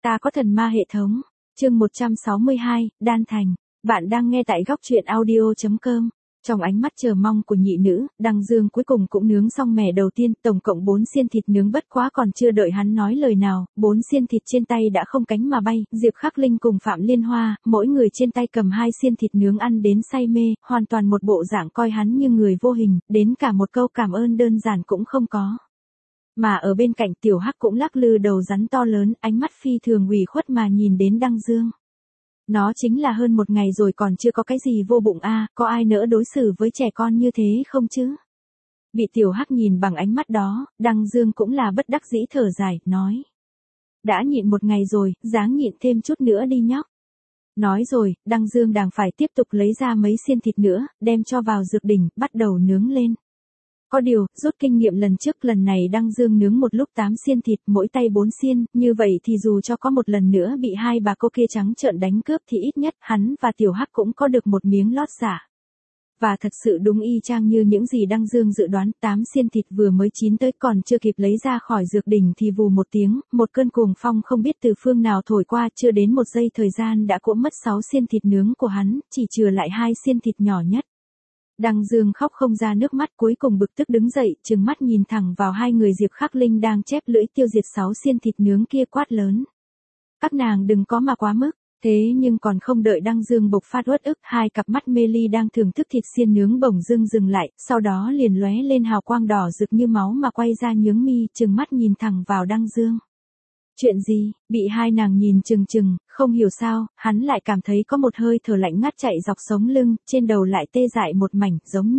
Ta có thần ma hệ thống. Chương 162, Đan Thành. Bạn đang nghe tại góc truyện audio.com. Trong ánh mắt chờ mong của nhị nữ, Đăng Dương cuối cùng cũng nướng xong mẻ đầu tiên, tổng cộng 4 xiên thịt nướng, bất quá còn chưa đợi hắn nói lời nào, 4 xiên thịt trên tay đã không cánh mà bay. Diệp Khắc Linh cùng Phạm Liên Hoa, mỗi người trên tay cầm 2 xiên thịt nướng ăn đến say mê, hoàn toàn một bộ dạng coi hắn như người vô hình, đến cả một câu cảm ơn đơn giản cũng không có. Mà ở bên cạnh Tiểu Hắc cũng lắc lư đầu rắn to lớn, ánh mắt phi thường ủy khuất mà nhìn đến Đăng Dương. Nó chính là hơn một ngày rồi còn chưa có cái gì vô bụng a, có ai nỡ đối xử với trẻ con như thế không chứ? Bị Tiểu Hắc nhìn bằng ánh mắt đó, Đăng Dương cũng là bất đắc dĩ thở dài, nói. Đã nhịn một ngày rồi, ráng nhịn thêm chút nữa đi nhóc. Nói rồi, Đăng Dương đành phải tiếp tục lấy ra mấy xiên thịt nữa, đem cho vào dược đỉnh, bắt đầu nướng lên. Có điều, rút kinh nghiệm lần trước, lần này Đăng Dương nướng một lúc 8 xiên thịt, mỗi tay 4 xiên, như vậy thì dù cho có một lần nữa bị hai bà cô kia trắng trợn đánh cướp thì ít nhất hắn và Tiểu Hắc cũng có được một miếng lót giả. Và thật sự đúng y chang như những gì Đăng Dương dự đoán, 8 xiên thịt vừa mới chín tới còn chưa kịp lấy ra khỏi dược đỉnh thì vù một tiếng, một cơn cuồng phong không biết từ phương nào thổi qua, chưa đến một giây thời gian đã cuỗm mất 6 xiên thịt nướng của hắn, chỉ chừa lại 2 xiên thịt nhỏ nhất. Đăng Dương khóc không ra nước mắt, cuối cùng bực tức đứng dậy, trừng mắt nhìn thẳng vào hai người Diệp Khắc Linh đang chép lưỡi tiêu diệt 6 xiên thịt nướng kia, quát lớn. Các nàng đừng có mà quá mức. Thế nhưng còn không đợi Đăng Dương bộc phát uất ức, hai cặp mắt mê ly đang thưởng thức thịt xiên nướng bỗng dưng dừng lại, sau đó liền lóe lên hào quang đỏ rực như máu mà quay ra nhướng mi, trừng mắt nhìn thẳng vào Đăng Dương. Chuyện gì? Bị hai nàng nhìn chừng chừng, không hiểu sao, hắn lại cảm thấy có một hơi thở lạnh ngắt chạy dọc sống lưng, trên đầu lại tê dại một mảnh,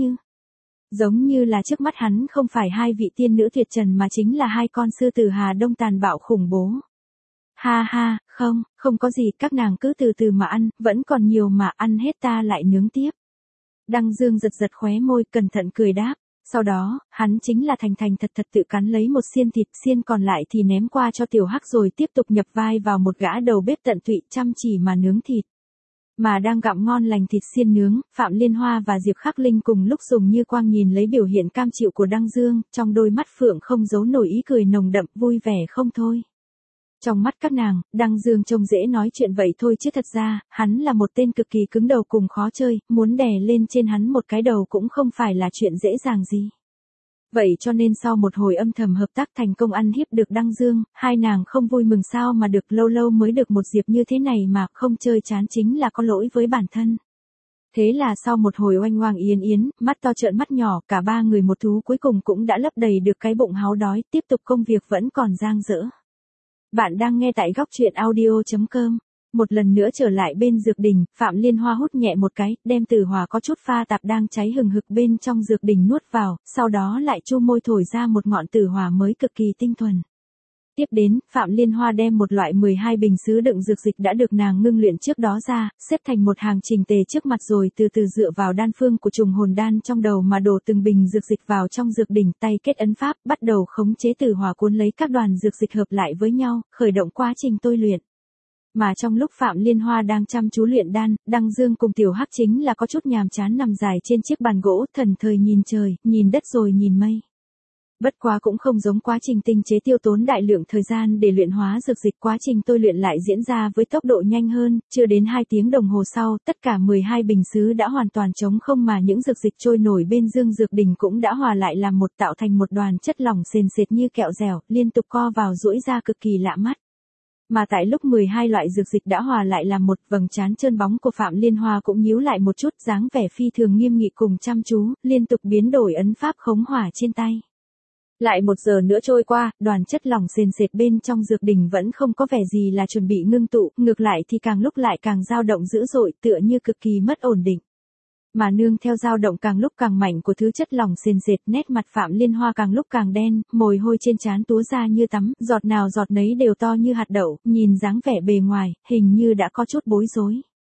giống như là trước mắt hắn không phải hai vị tiên nữ tuyệt trần mà chính là hai con sư tử Hà Đông tàn bạo khủng bố. Ha ha, không có gì, các nàng cứ từ từ mà ăn, vẫn còn nhiều mà, ăn hết ta lại nướng tiếp. Đăng Dương giật giật khóe môi, cẩn thận cười đáp. Sau đó, hắn chính là thành thật tự cắn lấy một xiên thịt, xiên còn lại thì ném qua cho Tiểu Hắc rồi tiếp tục nhập vai vào một gã đầu bếp tận tụy chăm chỉ mà nướng thịt. Mà đang gặm ngon lành thịt xiên nướng, Phạm Liên Hoa và Diệp Khắc Linh cùng lúc dùng như quang nhìn lấy biểu hiện cam chịu của Đăng Dương, trong đôi mắt phượng không giấu nổi ý cười nồng đậm, vui vẻ không thôi. Trong mắt các nàng, Đăng Dương trông dễ nói chuyện vậy thôi chứ thật ra, hắn là một tên cực kỳ cứng đầu cùng khó chơi, muốn đè lên trên hắn một cái đầu cũng không phải là chuyện dễ dàng gì. Vậy cho nên sau một hồi âm thầm hợp tác thành công ăn hiếp được Đăng Dương, hai nàng không vui mừng sao mà được, lâu lâu mới được một dịp như thế này mà không chơi chán chính là có lỗi với bản thân. Thế là sau một hồi oanh oang yến yến, mắt to trợn mắt nhỏ, cả ba người một thú cuối cùng cũng đã lấp đầy được cái bụng háu đói, tiếp tục công việc vẫn còn dang dở. Bạn đang nghe tại góc truyện audio.com. Một lần nữa trở lại bên dược đỉnh, Phạm Liên Hoa hút nhẹ một cái, đem tử hỏa có chút pha tạp đang cháy hừng hực bên trong dược đỉnh nuốt vào, sau đó lại chu môi thổi ra một ngọn tử hỏa mới cực kỳ tinh thuần. Tiếp đến, Phạm Liên Hoa đem một loại 12 bình sứ đựng dược dịch đã được nàng ngưng luyện trước đó ra, xếp thành một hàng chỉnh tề trước mặt rồi từ từ dựa vào đan phương của trùng hồn đan trong đầu mà đổ từng bình dược dịch vào trong dược đỉnh, tay kết ấn pháp, bắt đầu khống chế tử hỏa cuốn lấy các đoàn dược dịch hợp lại với nhau, khởi động quá trình tôi luyện. Mà trong lúc Phạm Liên Hoa đang chăm chú luyện đan, Đăng Dương cùng Tiểu Hắc chính là có chút nhàm chán nằm dài trên chiếc bàn gỗ, thần thời nhìn trời, nhìn đất rồi nhìn mây. Bất quá cũng không giống quá trình tinh chế tiêu tốn đại lượng thời gian để luyện hóa dược dịch, quá trình tôi luyện lại diễn ra với tốc độ nhanh hơn, chưa đến 2 tiếng đồng hồ sau, tất cả 12 bình sứ đã hoàn toàn trống không mà những dược dịch trôi nổi bên dương dược đỉnh cũng đã hòa lại làm một, tạo thành một đoàn chất lỏng sền sệt như kẹo dẻo, liên tục co vào duỗi ra cực kỳ lạ mắt. Mà tại lúc 12 loại dược dịch đã hòa lại làm một, vầng trán trơn bóng của Phạm Liên Hoa cũng nhíu lại một chút, dáng vẻ phi thường nghiêm nghị cùng chăm chú, liên tục biến đổi ấn pháp khống hỏa trên tay. Lại 1 giờ nữa trôi qua, đoàn chất lỏng sền sệt bên trong dược đỉnh vẫn không có vẻ gì là chuẩn bị ngưng tụ, ngược lại thì càng lúc lại càng dao động dữ dội, tựa như cực kỳ mất ổn định. Mà nương theo dao động càng lúc càng mạnh của thứ chất lỏng sền sệt, nét mặt Phạm Liên Hoa càng lúc càng đen, mồ hôi trên trán túa ra như tắm, giọt nào giọt nấy đều to như hạt đậu, nhìn dáng vẻ bề ngoài, hình như đã có chút bối rối.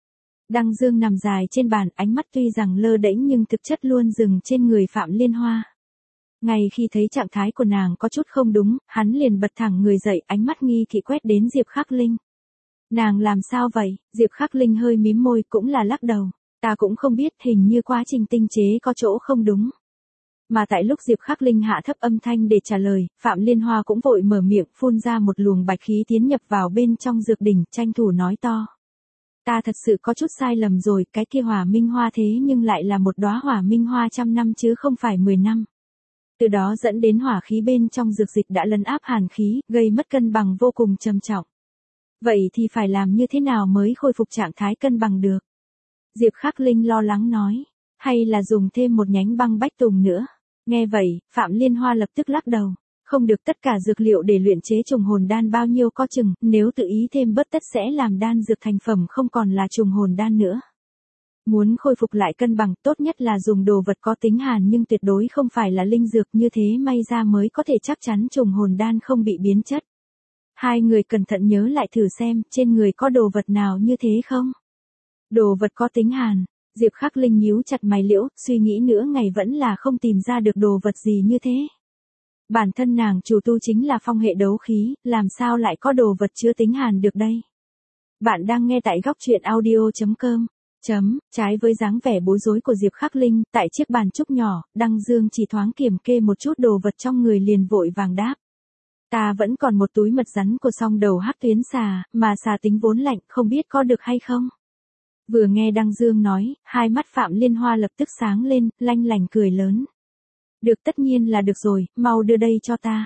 Đăng Dương nằm dài trên bàn, ánh mắt tuy rằng lơ đễnh nhưng thực chất luôn dừng trên người Phạm Liên Hoa. Ngay khi thấy trạng thái của nàng có chút không đúng, hắn liền bật thẳng người dậy, ánh mắt nghi thị quét đến Diệp Khắc Linh. Nàng làm sao vậy? Diệp Khắc Linh hơi mím môi, cũng là lắc đầu. Ta cũng không biết, hình như quá trình tinh chế có chỗ không đúng. Mà tại lúc Diệp Khắc Linh hạ thấp âm thanh để trả lời, Phạm Liên Hoa cũng vội mở miệng phun ra một luồng bạch khí tiến nhập vào bên trong dược đỉnh, tranh thủ nói to. Ta thật sự có chút sai lầm rồi, cái kia hỏa minh hoa thế nhưng lại là một đóa hỏa minh hoa 100 năm chứ không phải 10 năm. Từ đó dẫn đến hỏa khí bên trong dược dịch đã lấn áp hàn khí, gây mất cân bằng vô cùng trầm trọng. Vậy thì phải làm như thế nào mới khôi phục trạng thái cân bằng được? Diệp Khắc Linh lo lắng nói. Hay là dùng thêm một nhánh băng bách tùng nữa? Nghe vậy, Phạm Liên Hoa lập tức lắc đầu. Không được, tất cả dược liệu để luyện chế trùng hồn đan bao nhiêu có chừng, nếu tự ý thêm bớt tất sẽ làm đan dược thành phẩm không còn là trùng hồn đan nữa. Muốn khôi phục lại cân bằng, tốt nhất là dùng đồ vật có tính hàn nhưng tuyệt đối không phải là linh dược, như thế may ra mới có thể chắc chắn trùng hồn đan không bị biến chất. Hai người cẩn thận nhớ lại thử xem, trên người có đồ vật nào như thế không? Đồ vật có tính hàn. Diệp Khắc Linh nhíu chặt mày liễu, suy nghĩ nửa ngày vẫn là không tìm ra được đồ vật gì như thế. Bản thân nàng chủ tu chính là phong hệ đấu khí, làm sao lại có đồ vật chứa tính hàn được đây? Bạn đang nghe tại góc truyện audio.com. Trái với dáng vẻ bối rối của Diệp Khắc Linh, tại chiếc bàn trúc nhỏ, Đăng Dương chỉ thoáng kiểm kê một chút đồ vật trong người liền vội vàng đáp. Ta vẫn còn một túi mật rắn của song đầu hắc tuyến xà, mà xà tính vốn lạnh, không biết có được hay không? Vừa nghe Đăng Dương nói, hai mắt Phạm Liên Hoa lập tức sáng lên, lanh lành cười lớn. Được, tất nhiên là được rồi, mau đưa đây cho ta.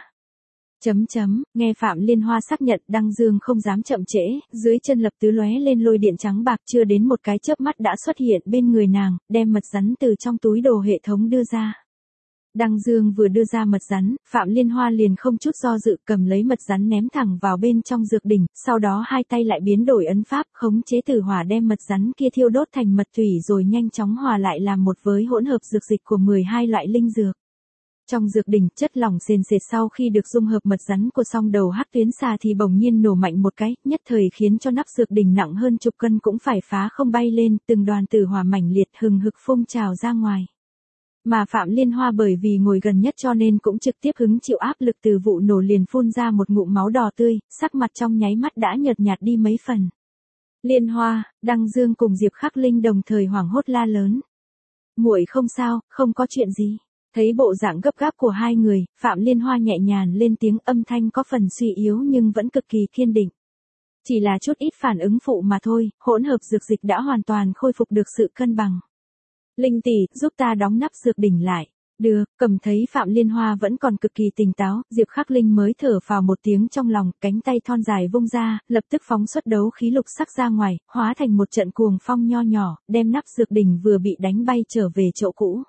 Nghe Phạm Liên Hoa xác nhận, Đăng Dương không dám chậm trễ, dưới chân lập tứ lóe lên lôi điện trắng bạc, chưa đến một cái chớp mắt đã xuất hiện bên người nàng, đem mật rắn từ trong túi đồ hệ thống đưa ra. Đăng Dương vừa đưa ra mật rắn, Phạm Liên Hoa liền không chút do dự cầm lấy mật rắn ném thẳng vào bên trong dược đỉnh, sau đó hai tay lại biến đổi ấn pháp, khống chế tử hỏa đem mật rắn kia thiêu đốt thành mật thủy rồi nhanh chóng hòa lại làm một với hỗn hợp dược dịch của 12 loại linh dược. Trong dược đỉnh, chất lỏng sền sệt sau khi được dung hợp mật rắn của song đầu hắc tuyến xà thì bỗng nhiên nổ mạnh một cái, nhất thời khiến cho nắp dược đỉnh nặng hơn chục cân cũng phải phá không bay lên, từng đoàn tử hỏa mảnh liệt hừng hực phun trào ra ngoài. Mà Phạm Liên Hoa bởi vì ngồi gần nhất cho nên cũng trực tiếp hứng chịu áp lực từ vụ nổ, liền phun ra một ngụm máu đỏ tươi, sắc mặt trong nháy mắt đã nhợt nhạt đi mấy phần. Liên Hoa, Đăng Dương cùng Diệp Khắc Linh đồng thời hoảng hốt la lớn. Muội không sao, không có chuyện gì. Thấy bộ dạng gấp gáp của hai người, Phạm Liên Hoa nhẹ nhàng lên tiếng, âm thanh có phần suy yếu nhưng vẫn cực kỳ kiên định. Chỉ là chút ít phản ứng phụ mà thôi, hỗn hợp dược dịch đã hoàn toàn khôi phục được sự cân bằng. Linh tỷ, giúp ta đóng nắp dược đỉnh lại. Được, cầm thấy Phạm Liên Hoa vẫn còn cực kỳ tỉnh táo, Diệp Khắc Linh mới thở phào một tiếng trong lòng, cánh tay thon dài vung ra, lập tức phóng xuất đấu khí lục sắc ra ngoài, hóa thành một trận cuồng phong nho nhỏ, đem nắp dược đỉnh vừa bị đánh bay trở về chỗ cũ.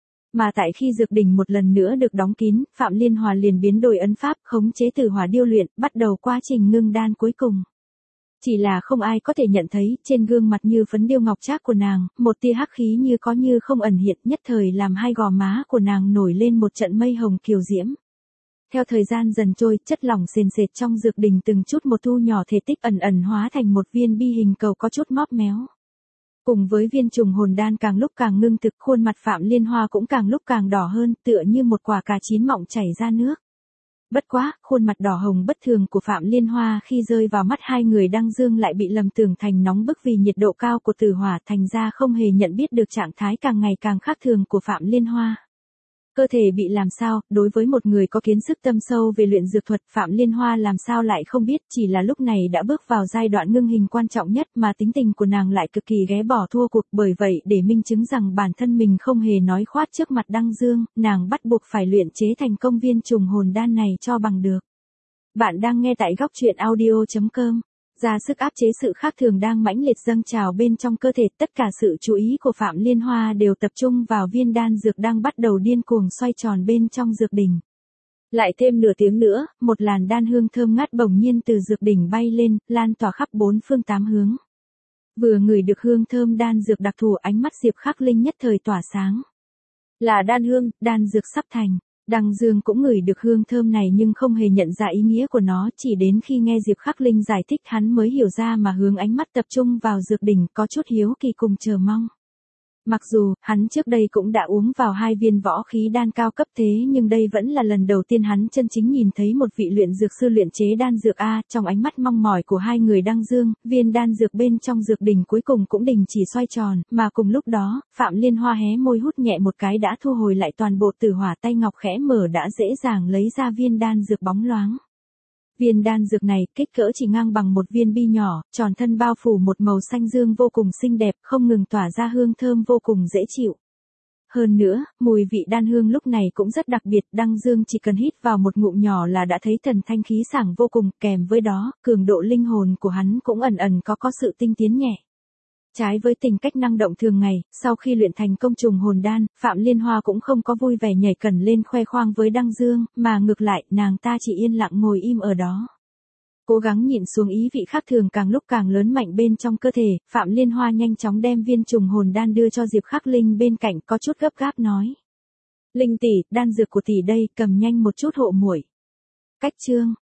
Mà tại khi dược đỉnh một lần nữa được đóng kín, Phạm Liên Hoa liền biến đổi ấn pháp, khống chế tử hỏa điêu luyện, bắt đầu quá trình ngưng đan cuối cùng. Chỉ là không ai có thể nhận thấy, trên gương mặt như phấn điêu ngọc trác của nàng, một tia hắc khí như có như không ẩn hiện, nhất thời làm hai gò má của nàng nổi lên một trận mây hồng kiều diễm. Theo thời gian dần trôi, chất lỏng sền sệt trong dược đỉnh từng chút một thu nhỏ thể tích ẩn ẩn hóa thành một viên bi hình cầu có chút móp méo. Cùng với viên trùng hồn đan càng lúc càng ngưng thực, khuôn mặt Phạm Liên Hoa cũng càng lúc càng đỏ hơn, tựa như một quả cà chín mọng chảy ra nước. Bất quá, khuôn mặt đỏ hồng bất thường của Phạm Liên Hoa khi rơi vào mắt hai người Đăng Dương lại bị lầm tưởng thành nóng bức vì nhiệt độ cao của tử hỏa, thành ra không hề nhận biết được trạng thái càng ngày càng khác thường của Phạm Liên Hoa. Cơ thể bị làm sao, đối với một người có kiến thức tâm sâu về luyện dược thuật, Phạm Liên Hoa làm sao lại không biết, chỉ là lúc này đã bước vào giai đoạn ngưng hình quan trọng nhất mà tính tình của nàng lại cực kỳ ghét bỏ thua cuộc, bởi vậy để minh chứng rằng bản thân mình không hề nói khoác trước mặt Đăng Dương, nàng bắt buộc phải luyện chế thành công viên trùng hồn đan này cho bằng được. Bạn đang nghe tại góc truyện audio.com. Ra sức áp chế sự khác thường đang mãnh liệt dâng trào bên trong cơ thể, tất cả sự chú ý của Phạm Liên Hoa đều tập trung vào viên đan dược đang bắt đầu điên cuồng xoay tròn bên trong dược đỉnh. Lại thêm nửa tiếng nữa, một làn đan hương thơm ngát bỗng nhiên từ dược đỉnh bay lên, lan tỏa khắp bốn phương tám hướng. Vừa ngửi được hương thơm đan dược đặc thù, ánh mắt Diệp Khắc Linh nhất thời tỏa sáng. Là đan hương, đan dược sắp thành. Đăng Dương cũng ngửi được hương thơm này nhưng không hề nhận ra ý nghĩa của nó, chỉ đến khi nghe Diệp Khắc Linh giải thích hắn mới hiểu ra mà hướng ánh mắt tập trung vào dược đỉnh, có chút hiếu kỳ cùng chờ mong. Mặc dù, hắn trước đây cũng đã uống vào 2 viên võ khí đan cao cấp thế nhưng đây vẫn là lần đầu tiên hắn chân chính nhìn thấy một vị luyện dược sư luyện chế đan dược a, trong ánh mắt mong mỏi của hai người Đăng Dương, viên đan dược bên trong dược đỉnh cuối cùng cũng đình chỉ xoay tròn, mà cùng lúc đó, Phạm Liên Hoa hé môi hút nhẹ một cái đã thu hồi lại toàn bộ tử hỏa, tay ngọc khẽ mở đã dễ dàng lấy ra viên đan dược bóng loáng. Viên đan dược này kích cỡ chỉ ngang bằng một viên bi nhỏ, tròn thân bao phủ một màu xanh dương vô cùng xinh đẹp, không ngừng tỏa ra hương thơm vô cùng dễ chịu. Hơn nữa, mùi vị đan hương lúc này cũng rất đặc biệt, Đăng Dương chỉ cần hít vào một ngụm nhỏ là đã thấy thần thanh khí sảng vô cùng, kèm với đó, cường độ linh hồn của hắn cũng ẩn ẩn có sự tinh tiến nhẹ. Trái với tính cách năng động thường ngày, sau khi luyện thành công trùng hồn đan, Phạm Liên Hoa cũng không có vui vẻ nhảy cẩn lên khoe khoang với Đăng Dương, mà ngược lại, nàng ta chỉ yên lặng ngồi im ở đó. Cố gắng nhịn xuống ý vị khác thường càng lúc càng lớn mạnh bên trong cơ thể, Phạm Liên Hoa nhanh chóng đem viên trùng hồn đan đưa cho Diệp Khắc Linh bên cạnh, có chút gấp gáp nói. Linh tỷ, đan dược của tỷ đây, cầm nhanh một chút hộ muội. Cách chương.